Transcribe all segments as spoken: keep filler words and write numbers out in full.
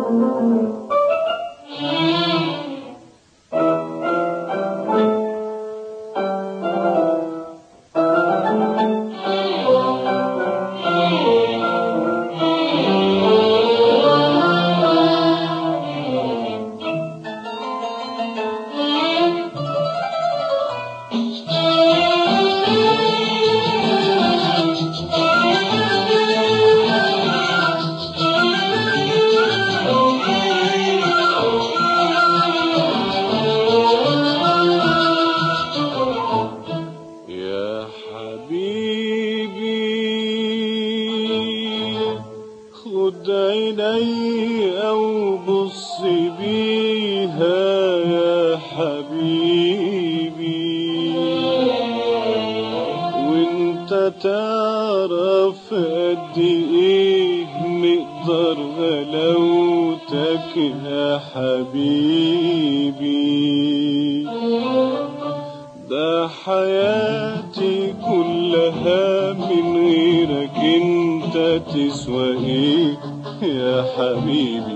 خد عيني وبص بيها يا حبيبي، وانت تعرف قد ايه مقدار غلاوتك يا حبيبي. ده حياتي كلها من غيرك انت تسوى ايه يا حبيبي.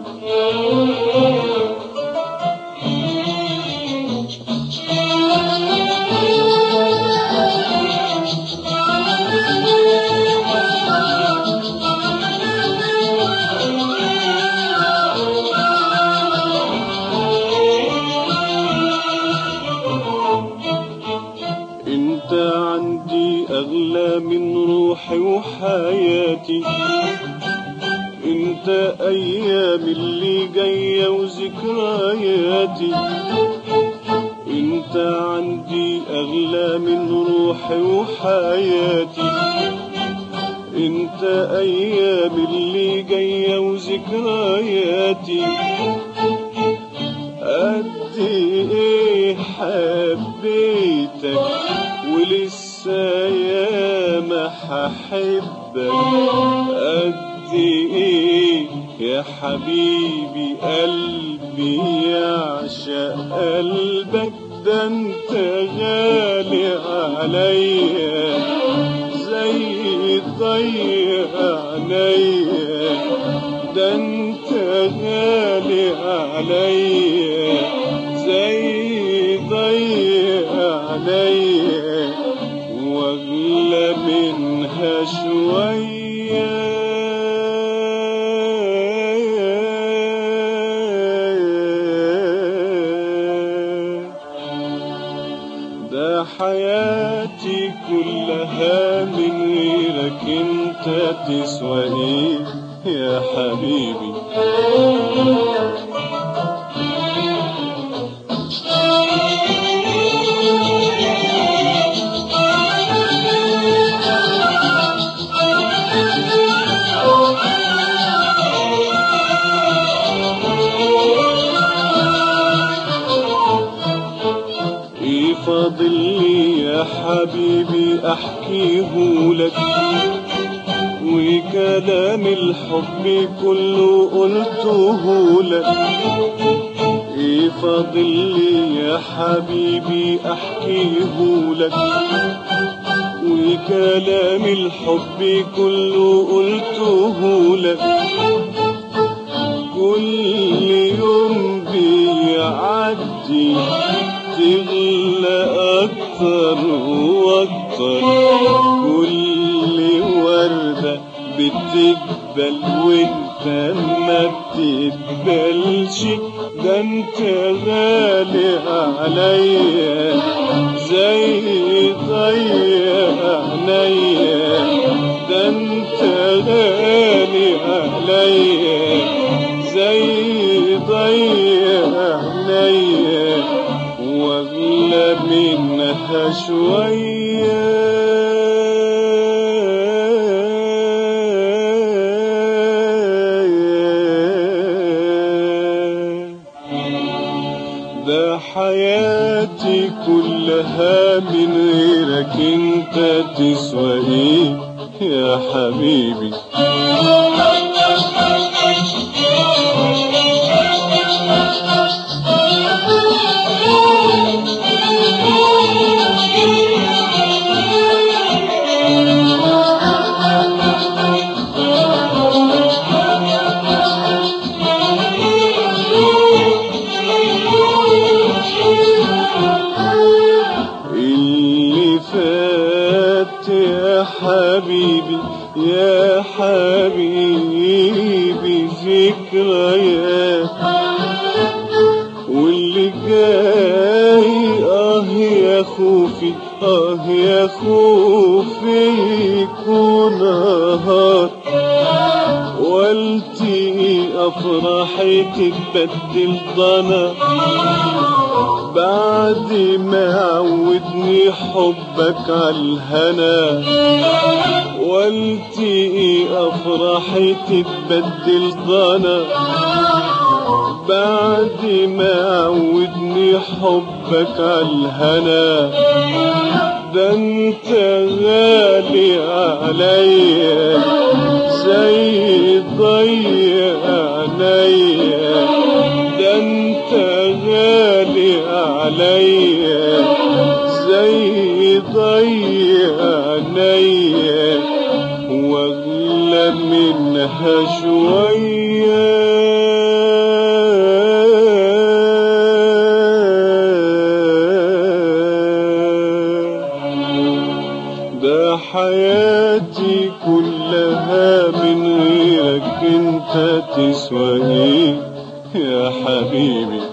انت عندي اغلى من روحي وحياتي، انت ايام اللي جاية وذكرياتي. انت عندي اغلى من روحي وحياتي، انت ايام اللي جاية وذكرياتي. قد ايه حبيتك ولسه ياما هحبك. قد ايه يا حبيبي قلبي يعشق قلبك. ده انت غالي عليا زي ضي عينيا. ده انت غالي عليا زي ضي عينيا، واغلى منها شوية. ده حياتي كلها من غيرك انت تسوى ايه يا حبيبي. ايه فاضل لي يا حبيبي احكيهولك، وكلام الحب كله قلتهولك. ايه فاضل لي يا حبيبي احكيهولك، وكلام الحب كله قلتهولك. كل يوم بيعدي تغلى اكتر واكتر. كل وردة بتقبل وانت ما بتقبلش. ده انت غالي عليا زي ضي عينيا. ده انت غالي عليا زي ضي عينيا، واغلى منها شوية. ده حياتي كلها من غيرك انت تسوى ايه يا حبيبي. ذكريات واللي جاي اه يا خوفي اه يا خوفي يكون نهار والتي افراحي تتبدل ضنا بعد ما عودني حبك عالهنا والتي افراحي تتبدل ضنا بعد ما عودني حبك عالهنا ده انت غالي عليا زي ضي عينيا ده انت غالي عليا زي ضي عينيا واغلى منها شويه ده حياتي كلها من غيرك انت تسوى ايه يا حبيبي